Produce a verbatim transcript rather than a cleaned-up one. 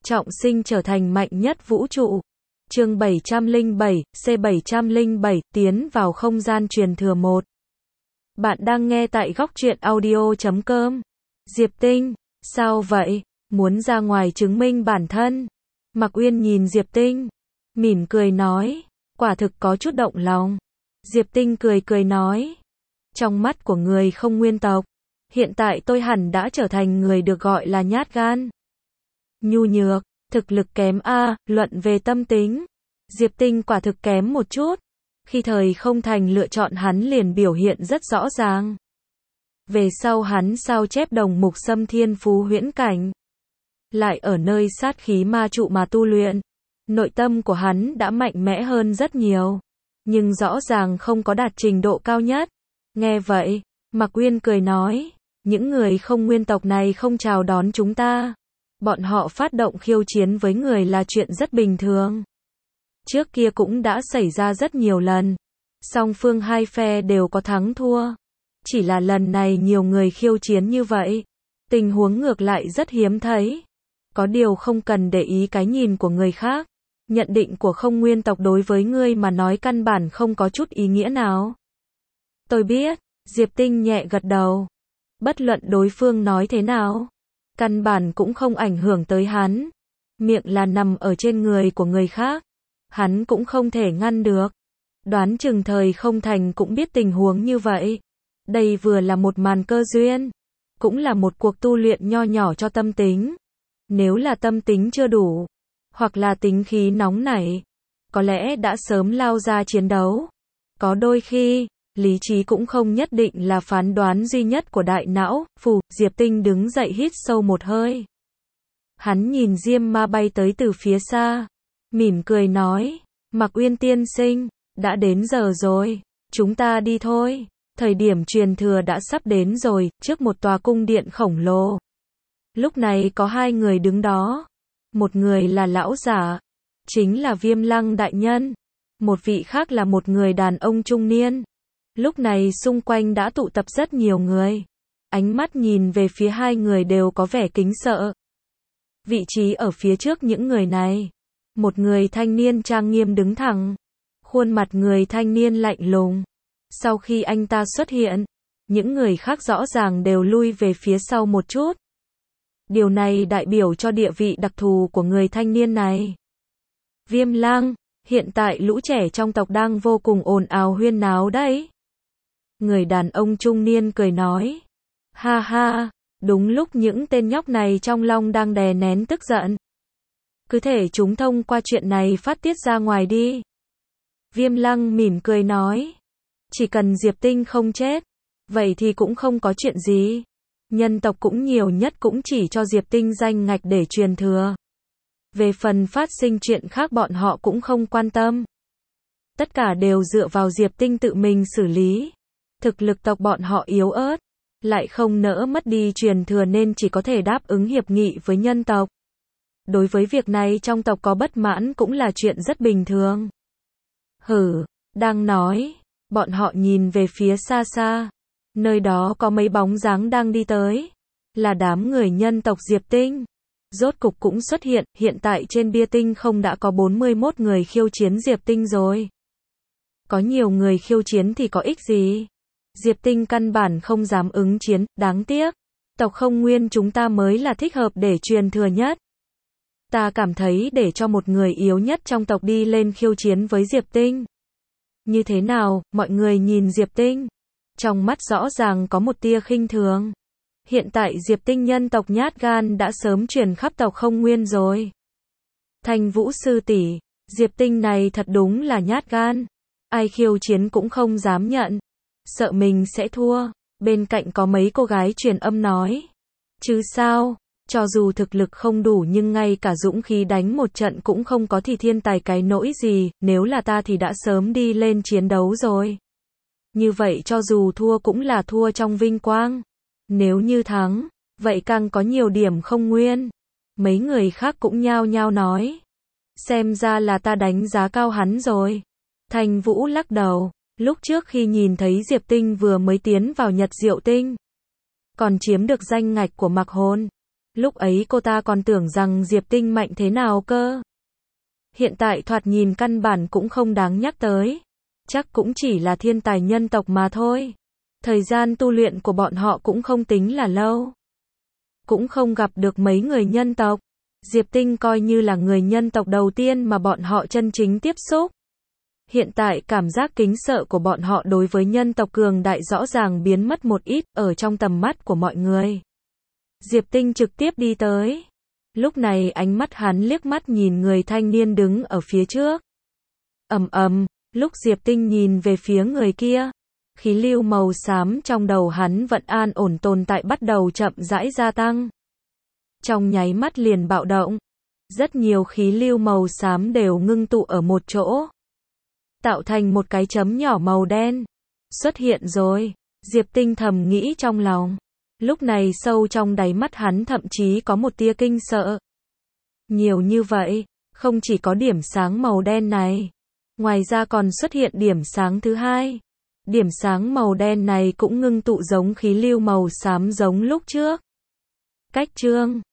trọng sinh trở thành mạnh nhất vũ trụ. Chương bảy trăm lẻ bảy, C bảy trăm lẻ bảy, tiến vào không gian truyền thừa một. Bạn đang nghe tại góc truyện audio chấm com. Diệp Tinh, sao vậy? Muốn ra ngoài chứng minh bản thân. Mạc Uyên nhìn Diệp Tinh, mỉm cười nói, quả thực có chút động lòng. Diệp Tinh cười cười nói, trong mắt của người không nguyên tộc, hiện tại tôi hẳn đã trở thành người được gọi là nhát gan, nhu nhược, thực lực kém a, luận về tâm tính. Diệp Tinh quả thực kém một chút. Khi thời không thành lựa chọn hắn liền biểu hiện rất rõ ràng. Về sau hắn sao chép đồng mục xâm thiên phú huyễn cảnh, lại ở nơi sát khí ma trụ mà tu luyện. Nội tâm của hắn đã mạnh mẽ hơn rất nhiều, nhưng rõ ràng không có đạt trình độ cao nhất. Nghe vậy, Mạc Uyên cười nói, những người không nguyên tộc này không chào đón chúng ta. Bọn họ phát động khiêu chiến với người là chuyện rất bình thường. Trước kia cũng đã xảy ra rất nhiều lần. Song phương hai phe đều có thắng thua. Chỉ là lần này nhiều người khiêu chiến như vậy. Tình huống ngược lại rất hiếm thấy. Có điều không cần để ý cái nhìn của người khác. Nhận định của không nguyên tộc đối với ngươi mà nói căn bản không có chút ý nghĩa nào. Tôi biết, Diệp Tinh nhẹ gật đầu. Bất luận đối phương nói thế nào, căn bản cũng không ảnh hưởng tới hắn. Miệng là nằm ở trên người của người khác, hắn cũng không thể ngăn được. Đoán chừng thời không thành cũng biết tình huống như vậy. Đây vừa là một màn cơ duyên, cũng là một cuộc tu luyện nho nhỏ cho tâm tính. Nếu là tâm tính chưa đủ, hoặc là tính khí nóng nảy, có lẽ đã sớm lao ra chiến đấu. Có đôi khi, lý trí cũng không nhất định là phán đoán duy nhất của đại não. Phù, Diệp Tinh đứng dậy hít sâu một hơi. Hắn nhìn Diêm Ma bay tới từ phía xa, mỉm cười nói, Mạc Uyên tiên sinh, đã đến giờ rồi, chúng ta đi thôi. Thời điểm truyền thừa đã sắp đến rồi, trước một tòa cung điện khổng lồ. Lúc này có hai người đứng đó. Một người là lão giả, chính là Viêm Lăng đại nhân. Một vị khác là một người đàn ông trung niên. Lúc này xung quanh đã tụ tập rất nhiều người. Ánh mắt nhìn về phía hai người đều có vẻ kính sợ. Vị trí ở phía trước những người này, một người thanh niên trang nghiêm đứng thẳng. Khuôn mặt người thanh niên lạnh lùng. Sau khi anh ta xuất hiện, những người khác rõ ràng đều lui về phía sau một chút. Điều này đại biểu cho địa vị đặc thù của người thanh niên này. Viêm Lăng, hiện tại lũ trẻ trong tộc đang vô cùng ồn ào huyên náo đấy. Người đàn ông trung niên cười nói. Ha ha, đúng lúc những tên nhóc này trong lòng đang đè nén tức giận. Cứ thể chúng thông qua chuyện này phát tiết ra ngoài đi. Viêm Lăng mỉm cười nói. Chỉ cần Diệp Tinh không chết, vậy thì cũng không có chuyện gì. Nhân tộc cũng nhiều nhất cũng chỉ cho Diệp Tinh danh ngạch để truyền thừa. Về phần phát sinh chuyện khác bọn họ cũng không quan tâm. Tất cả đều dựa vào Diệp Tinh tự mình xử lý. Thực lực tộc bọn họ yếu ớt, lại không nỡ mất đi truyền thừa nên chỉ có thể đáp ứng hiệp nghị với nhân tộc. Đối với việc này trong tộc có bất mãn cũng là chuyện rất bình thường. Hử, đang nói, bọn họ nhìn về phía xa xa. Nơi đó có mấy bóng dáng đang đi tới. Là đám người nhân tộc Diệp Tinh. Rốt cục cũng xuất hiện, hiện tại trên bia tinh không đã có bốn mươi mốt người khiêu chiến Diệp Tinh rồi. Có nhiều người khiêu chiến thì có ích gì? Diệp Tinh căn bản không dám ứng chiến, đáng tiếc. Tộc không nguyên chúng ta mới là thích hợp để truyền thừa nhất. Ta cảm thấy để cho một người yếu nhất trong tộc đi lên khiêu chiến với Diệp Tinh. Như thế nào, mọi người nhìn Diệp Tinh. Trong mắt rõ ràng có một tia khinh thường. Hiện tại Diệp Tinh nhân tộc nhát gan đã sớm truyền khắp tộc không nguyên rồi. Thanh Vũ sư tỷ, Diệp Tinh này thật đúng là nhát gan. Ai khiêu chiến cũng không dám nhận. Sợ mình sẽ thua. Bên cạnh có mấy cô gái truyền âm nói. Chứ sao, cho dù thực lực không đủ nhưng ngay cả dũng khí đánh một trận cũng không có thì thiên tài cái nỗi gì. Nếu là ta thì đã sớm đi lên chiến đấu rồi. Như vậy cho dù thua cũng là thua trong vinh quang. Nếu như thắng, vậy càng có nhiều điểm không nguyên. Mấy người khác cũng nhao nhao nói. Xem ra là ta đánh giá cao hắn rồi. Thanh Vũ lắc đầu. Lúc trước khi nhìn thấy Diệp Tinh vừa mới tiến vào Nhật Diệu Tinh, còn chiếm được danh ngạch của Mạc Hồn, Lúc ấy cô ta còn tưởng rằng Diệp Tinh mạnh thế nào cơ. Hiện tại thoạt nhìn căn bản cũng không đáng nhắc tới. Chắc cũng chỉ là thiên tài nhân tộc mà thôi. Thời gian tu luyện của bọn họ cũng không tính là lâu. Cũng không gặp được mấy người nhân tộc. Diệp Tinh coi như là người nhân tộc đầu tiên mà bọn họ chân chính tiếp xúc. Hiện tại cảm giác kính sợ của bọn họ đối với nhân tộc cường đại rõ ràng biến mất một ít ở trong tầm mắt của mọi người. Diệp Tinh trực tiếp đi tới. Lúc này ánh mắt hắn liếc mắt nhìn người thanh niên đứng ở phía trước. Ầm ầm, lúc Diệp Tinh nhìn về phía người kia, khí lưu màu xám trong đầu hắn vẫn an ổn tồn tại bắt đầu chậm rãi gia tăng. Trong nháy mắt liền bạo động, rất nhiều khí lưu màu xám đều ngưng tụ ở một chỗ, tạo thành một cái chấm nhỏ màu đen. Xuất hiện rồi, Diệp Tinh thầm nghĩ trong lòng. Lúc này sâu trong đáy mắt hắn thậm chí có một tia kinh sợ. Nhiều như vậy, không chỉ có điểm sáng màu đen này, ngoài ra còn xuất hiện điểm sáng thứ hai. Điểm sáng màu đen này cũng ngưng tụ giống khí lưu màu xám giống lúc trước. Cách chương